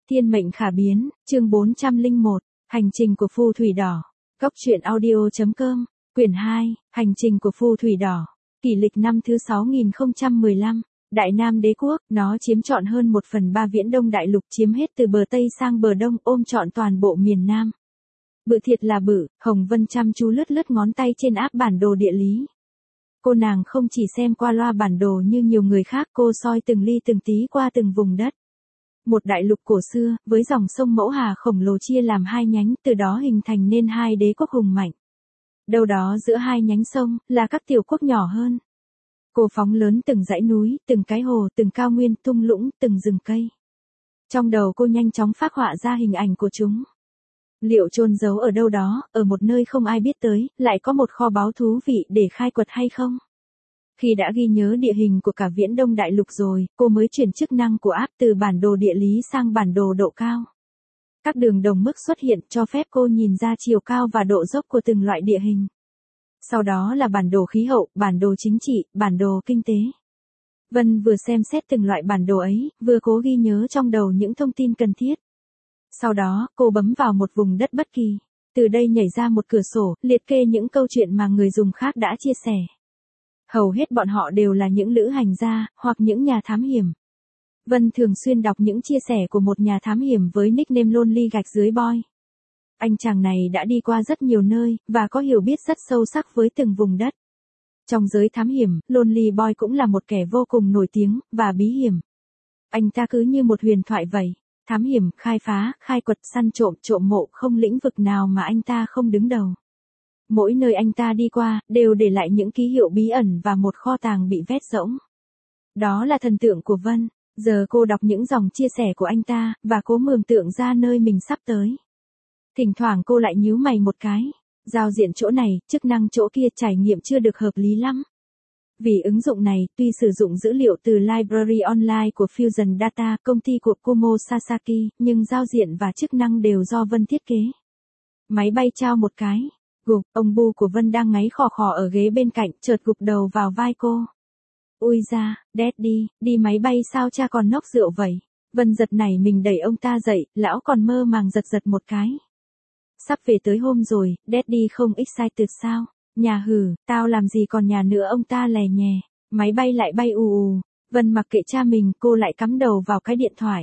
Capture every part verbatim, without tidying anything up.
Thiên mệnh khả biến, chương bốn trăm lẻ một, Hành trình của phù thủy đỏ. Góc truyện audio chấm com, quyển hai, Hành trình của phù thủy đỏ. Kỷ lịch năm thứ sáu nghìn không trăm mười lăm, Đại Nam đế quốc, nó chiếm trọn hơn một phần ba viễn đông đại lục, chiếm hết từ bờ Tây sang bờ Đông, ôm trọn toàn bộ miền Nam. Bự thiệt là bự, Hồng Vân chăm chú lướt lướt ngón tay trên áp bản đồ địa lý. Cô nàng không chỉ xem qua loa bản đồ như nhiều người khác, cô soi từng ly từng tí qua từng vùng đất. Một đại lục cổ xưa, với dòng sông Mẫu Hà khổng lồ chia làm hai nhánh, từ đó hình thành nên hai đế quốc hùng mạnh. Đâu đó giữa hai nhánh sông, là các tiểu quốc nhỏ hơn. Cô phóng lớn từng dãy núi, từng cái hồ, từng cao nguyên, thung lũng, từng rừng cây. Trong đầu cô nhanh chóng phác họa ra hình ảnh của chúng. Liệu chôn giấu ở đâu đó, ở một nơi không ai biết tới, lại có một kho báu thú vị để khai quật hay không? Khi đã ghi nhớ địa hình của cả viễn đông đại lục rồi, cô mới chuyển chức năng của app từ bản đồ địa lý sang bản đồ độ cao. Các đường đồng mức xuất hiện cho phép cô nhìn ra chiều cao và độ dốc của từng loại địa hình. Sau đó là bản đồ khí hậu, bản đồ chính trị, bản đồ kinh tế. Vân vừa xem xét từng loại bản đồ ấy, vừa cố ghi nhớ trong đầu những thông tin cần thiết. Sau đó, cô bấm vào một vùng đất bất kỳ. Từ đây nhảy ra một cửa sổ, liệt kê những câu chuyện mà người dùng khác đã chia sẻ. Hầu hết bọn họ đều là những lữ hành gia, hoặc những nhà thám hiểm. Vân thường xuyên đọc những chia sẻ của một nhà thám hiểm với nickname Lonely gạch dưới boy. Anh chàng này đã đi qua rất nhiều nơi, và có hiểu biết rất sâu sắc với từng vùng đất. Trong giới thám hiểm, Lonely Boy cũng là một kẻ vô cùng nổi tiếng, và bí hiểm. Anh ta cứ như một huyền thoại vậy. Thám hiểm, khai phá, khai quật, săn trộm, trộm mộ, không lĩnh vực nào mà anh ta không đứng đầu. Mỗi nơi anh ta đi qua, đều để lại những ký hiệu bí ẩn và một kho tàng bị vét rỗng. Đó là thần tượng của Vân. Giờ cô đọc những dòng chia sẻ của anh ta, và cố mường tượng ra nơi mình sắp tới. Thỉnh thoảng cô lại nhíu mày một cái. Giao diện chỗ này, chức năng chỗ kia, trải nghiệm chưa được hợp lý lắm. Vì ứng dụng này, tuy sử dụng dữ liệu từ Library Online của Fusion Data, công ty của Kumo Sasaki, nhưng giao diện và chức năng đều do Vân thiết kế. Máy bay trao một cái. Gục, ông Bu của Vân đang ngáy khò khò ở ghế bên cạnh, chợt gục đầu vào vai cô. Ui da, Daddy, đi máy bay sao cha còn nốc rượu vậy? Vân giật nảy mình đẩy ông ta dậy, lão còn mơ màng giật giật một cái. Sắp về tới hôm rồi, Daddy không excited sao? Nhà hử, tao làm gì còn nhà nữa, ông ta lè nhè. Máy bay lại bay ù ù. Vân mặc kệ cha mình, cô lại cắm đầu vào cái điện thoại.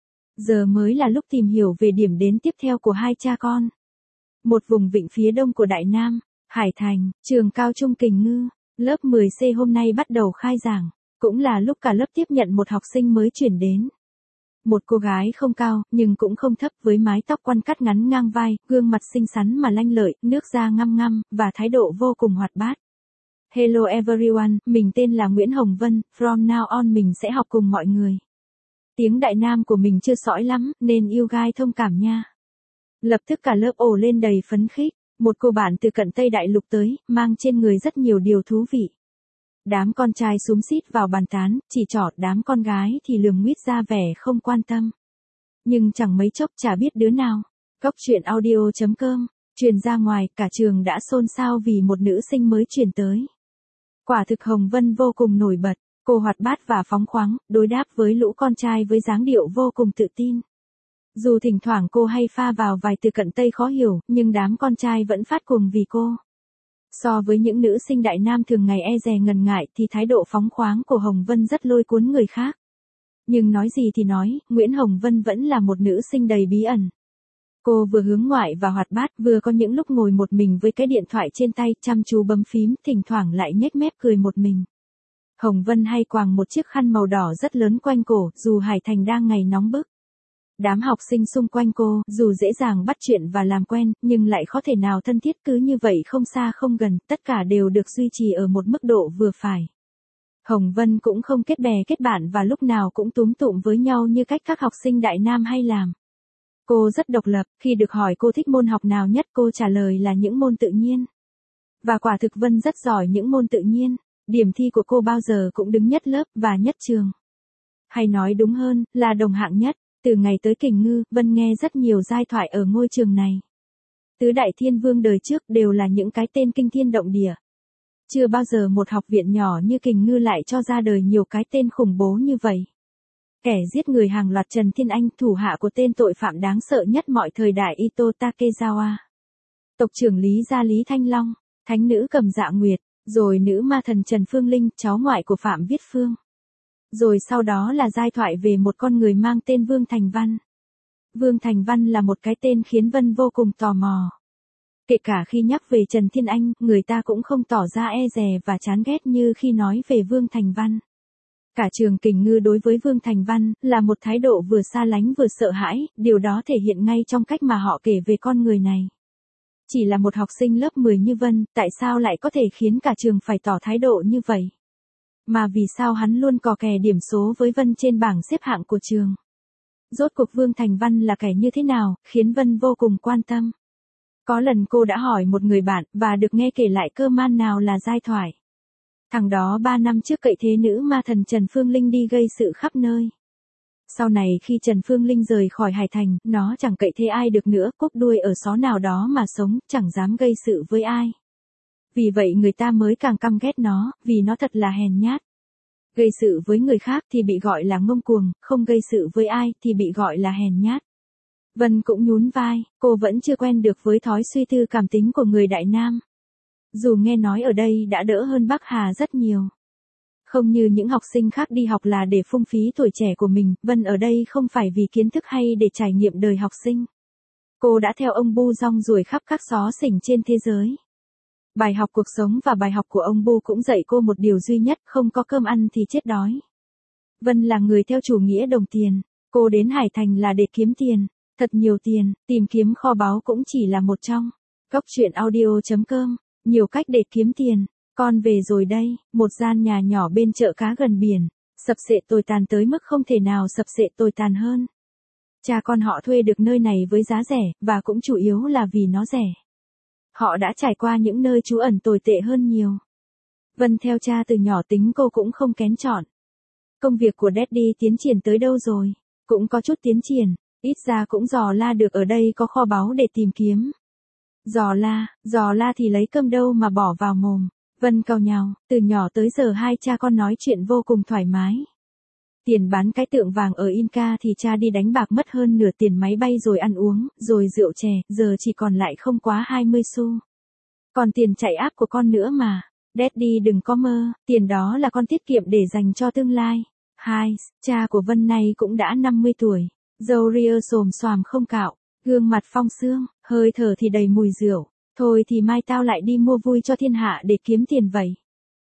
Giờ mới là lúc tìm hiểu về điểm đến tiếp theo của hai cha con. Một vùng vịnh phía đông của Đại Nam, Hải Thành, trường cao trung Kình Ngư, lớp mười C hôm nay bắt đầu khai giảng, cũng là lúc cả lớp tiếp nhận một học sinh mới chuyển đến. Một cô gái không cao, nhưng cũng không thấp, với mái tóc quăn cắt ngắn ngang vai, gương mặt xinh xắn mà lanh lợi, nước da ngăm ngăm, và thái độ vô cùng hoạt bát. Hello everyone, mình tên là Nguyễn Hồng Vân, from now on mình sẽ học cùng mọi người. Tiếng Đại Nam của mình chưa sõi lắm, nên yêu gai thông cảm nha. Lập tức cả lớp ồ lên đầy phấn khích, một cô bạn từ cận Tây Đại Lục tới, mang trên người rất nhiều điều thú vị. Đám con trai xúm xít vào bàn tán, chỉ trỏ, đám con gái thì lườm nguýt ra vẻ không quan tâm. Nhưng chẳng mấy chốc chả biết đứa nào. Góc truyện audio chấm com, truyền ra ngoài, cả trường đã xôn xao vì một nữ sinh mới chuyển tới. Quả thực Hồng Vân vô cùng nổi bật, cô hoạt bát và phóng khoáng, đối đáp với lũ con trai với dáng điệu vô cùng tự tin. Dù thỉnh thoảng cô hay pha vào vài từ cận Tây khó hiểu, nhưng đám con trai vẫn phát cuồng vì cô. So với những nữ sinh Đại Nam thường ngày e dè ngần ngại thì thái độ phóng khoáng của Hồng Vân rất lôi cuốn người khác. Nhưng nói gì thì nói, Nguyễn Hồng Vân vẫn là một nữ sinh đầy bí ẩn. Cô vừa hướng ngoại và hoạt bát, vừa có những lúc ngồi một mình với cái điện thoại trên tay, chăm chú bấm phím, thỉnh thoảng lại nhếch mép cười một mình. Hồng Vân hay quàng một chiếc khăn màu đỏ rất lớn quanh cổ, dù Hải Thành đang ngày nóng bức. Đám học sinh xung quanh cô, dù dễ dàng bắt chuyện và làm quen, nhưng lại khó thể nào thân thiết, cứ như vậy không xa không gần, tất cả đều được duy trì ở một mức độ vừa phải. Hồng Vân cũng không kết bè kết bạn và lúc nào cũng túm tụm với nhau như cách các học sinh Đại Nam hay làm. Cô rất độc lập, khi được hỏi cô thích môn học nào nhất, cô trả lời là những môn tự nhiên. Và quả thực Vân rất giỏi những môn tự nhiên, điểm thi của cô bao giờ cũng đứng nhất lớp và nhất trường. Hay nói đúng hơn, là đồng hạng nhất. Từ ngày tới Kình Ngư, Vân nghe rất nhiều giai thoại ở ngôi trường này. Tứ đại thiên vương đời trước đều là những cái tên kinh thiên động địa. Chưa bao giờ một học viện nhỏ như Kình Ngư lại cho ra đời nhiều cái tên khủng bố như vậy. Kẻ giết người hàng loạt Trần Thiên Anh, thủ hạ của tên tội phạm đáng sợ nhất mọi thời đại Ito Takezawa. Tộc trưởng Lý Gia Lý Thanh Long, thánh nữ Cầm Dạ Nguyệt, rồi nữ ma thần Trần Phương Linh, cháu ngoại của Phạm Viết Phương. Rồi sau đó là giai thoại về một con người mang tên Vương Thành Văn. Vương Thành Văn là một cái tên khiến Vân vô cùng tò mò. Kể cả khi nhắc về Trần Thiên Anh, người ta cũng không tỏ ra e dè và chán ghét như khi nói về Vương Thành Văn. Cả trường Kình Ngư đối với Vương Thành Văn là một thái độ vừa xa lánh vừa sợ hãi, điều đó thể hiện ngay trong cách mà họ kể về con người này. Chỉ là một học sinh lớp mười như Vân, tại sao lại có thể khiến cả trường phải tỏ thái độ như vậy? Mà vì sao hắn luôn cò kè điểm số với Vân trên bảng xếp hạng của trường? Rốt cuộc Vương Thành Văn là kẻ như thế nào, khiến Vân vô cùng quan tâm. Có lần cô đã hỏi một người bạn, và được nghe kể lại cơ man nào là giai thoại. Thằng đó ba năm trước cậy thế nữ ma thần Trần Phương Linh đi gây sự khắp nơi. Sau này khi Trần Phương Linh rời khỏi Hải Thành, nó chẳng cậy thế ai được nữa, cúp đuôi ở xó nào đó mà sống, chẳng dám gây sự với ai. Vì vậy người ta mới càng căm ghét nó, vì nó thật là hèn nhát. Gây sự với người khác thì bị gọi là ngông cuồng, không gây sự với ai thì bị gọi là hèn nhát. Vân cũng nhún vai, cô vẫn chưa quen được với thói suy tư cảm tính của người Đại Nam. Dù nghe nói ở đây đã đỡ hơn Bắc Hà rất nhiều. Không như những học sinh khác đi học là để phung phí tuổi trẻ của mình, Vân ở đây không phải vì kiến thức hay để trải nghiệm đời học sinh. Cô đã theo ông Bu rong ruổi khắp các xó xỉnh trên thế giới. Bài học cuộc sống và bài học của ông Bu cũng dạy cô một điều duy nhất, không có cơm ăn thì chết đói. Vân là người theo chủ nghĩa đồng tiền, cô đến Hải Thành là để kiếm tiền, thật nhiều tiền, tìm kiếm kho báu cũng chỉ là một trong. Góc truyện audio chấm com, nhiều cách để kiếm tiền. Con về rồi đây, một gian nhà nhỏ bên chợ cá gần biển, sập xệ tồi tàn tới mức không thể nào sập xệ tồi tàn hơn. Cha con họ thuê được nơi này với giá rẻ, và cũng chủ yếu là vì nó rẻ. Họ đã trải qua những nơi trú ẩn tồi tệ hơn nhiều. Vân theo cha từ nhỏ tính cô cũng không kén chọn. Công việc của Daddy tiến triển tới đâu rồi? Cũng có chút tiến triển, ít ra cũng dò la được ở đây có kho báu để tìm kiếm. Dò la, dò la thì lấy cơm đâu mà bỏ vào mồm. Vân cau nhàu, từ nhỏ tới giờ hai cha con nói chuyện vô cùng thoải mái. Tiền bán cái tượng vàng ở Inca thì cha đi đánh bạc mất hơn nửa tiền máy bay rồi ăn uống, rồi rượu chè, giờ chỉ còn lại không quá hai mươi xu. Còn tiền chạy áp của con nữa mà. Daddy đừng có mơ, tiền đó là con tiết kiệm để dành cho tương lai. Hai, cha của Vân này cũng đã năm mươi tuổi, râu ria xồm xoàm không cạo, gương mặt phong sương, hơi thở thì đầy mùi rượu. Thôi thì mai tao lại đi mua vui cho thiên hạ để kiếm tiền vậy.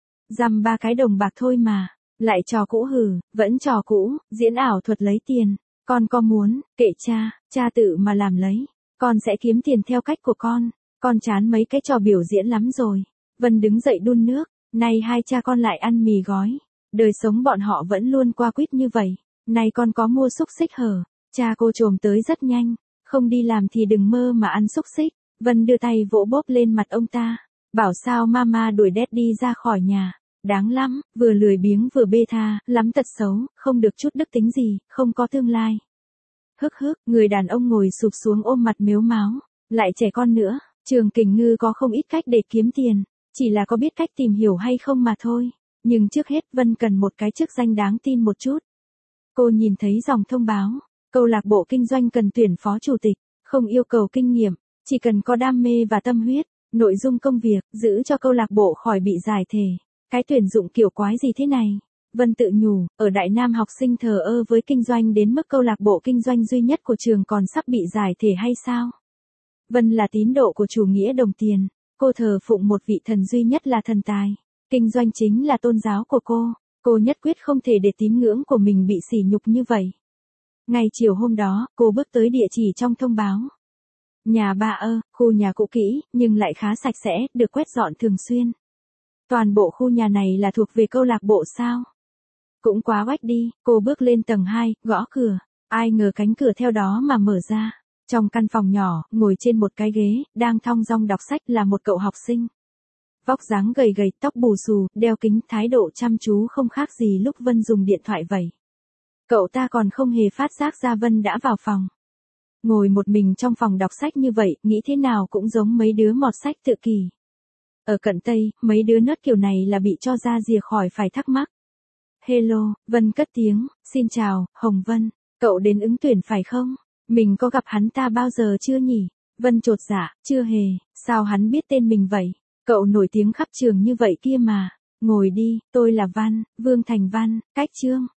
Dăm ba cái đồng bạc thôi mà, lại trò cũ hừ, vẫn trò cũ, diễn ảo thuật lấy tiền. Con có muốn, kệ cha, cha tự mà làm lấy. Con sẽ kiếm tiền theo cách của con, con chán mấy cái trò biểu diễn lắm rồi. Vân đứng dậy đun nước, nay hai cha con lại ăn mì gói. Đời sống bọn họ vẫn luôn qua quýt như vậy. Nay con có mua xúc xích hở, cha cô trồm tới rất nhanh, không đi làm thì đừng mơ mà ăn xúc xích. Vân đưa tay vỗ bóp lên mặt ông ta, bảo sao mama đuổi Daddy ra khỏi nhà, đáng lắm, vừa lười biếng vừa bê tha, lắm tật xấu, không được chút đức tính gì, không có tương lai. Hức hức, người đàn ông ngồi sụp xuống ôm mặt mếu máo, lại trẻ con nữa, trường Kình Ngư có không ít cách để kiếm tiền, chỉ là có biết cách tìm hiểu hay không mà thôi, nhưng trước hết Vân cần một cái chức danh đáng tin một chút. Cô nhìn thấy dòng thông báo, câu lạc bộ kinh doanh cần tuyển phó chủ tịch, không yêu cầu kinh nghiệm. Chỉ cần có đam mê và tâm huyết, nội dung công việc, giữ cho câu lạc bộ khỏi bị giải thể. Cái tuyển dụng kiểu quái gì thế này? Vân tự nhủ, ở Đại Nam học sinh thờ ơ với kinh doanh đến mức câu lạc bộ kinh doanh duy nhất của trường còn sắp bị giải thể hay sao? Vân là tín đồ của chủ nghĩa đồng tiền, cô thờ phụng một vị thần duy nhất là thần tài. Kinh doanh chính là tôn giáo của cô, cô nhất quyết không thể để tín ngưỡng của mình bị sỉ nhục như vậy. Ngày chiều hôm đó, cô bước tới địa chỉ trong thông báo. Nhà bà ơ, khu nhà cũ kỹ, nhưng lại khá sạch sẽ, được quét dọn thường xuyên. Toàn bộ khu nhà này là thuộc về câu lạc bộ sao? Cũng quá oách đi, cô bước lên tầng hai, gõ cửa. Ai ngờ cánh cửa theo đó mà mở ra. Trong căn phòng nhỏ, ngồi trên một cái ghế, đang thong dong đọc sách là một cậu học sinh. Vóc dáng gầy gầy, tóc bù xù, đeo kính, thái độ chăm chú không khác gì lúc Vân dùng điện thoại vậy. Cậu ta còn không hề phát giác ra Vân đã vào phòng. Ngồi một mình trong phòng đọc sách như vậy, nghĩ thế nào cũng giống mấy đứa mọt sách tự kỷ. Ở cận Tây, mấy đứa nớt kiểu này là bị cho ra rìa khỏi phải thắc mắc. Hello, Vân cất tiếng, xin chào, Hồng Vân, cậu đến ứng tuyển phải không? Mình có gặp hắn ta bao giờ chưa nhỉ? Vân chột dạ, chưa hề, sao hắn biết tên mình vậy? Cậu nổi tiếng khắp trường như vậy kia mà. Ngồi đi, tôi là Văn, Vương Thành Văn, cách chương.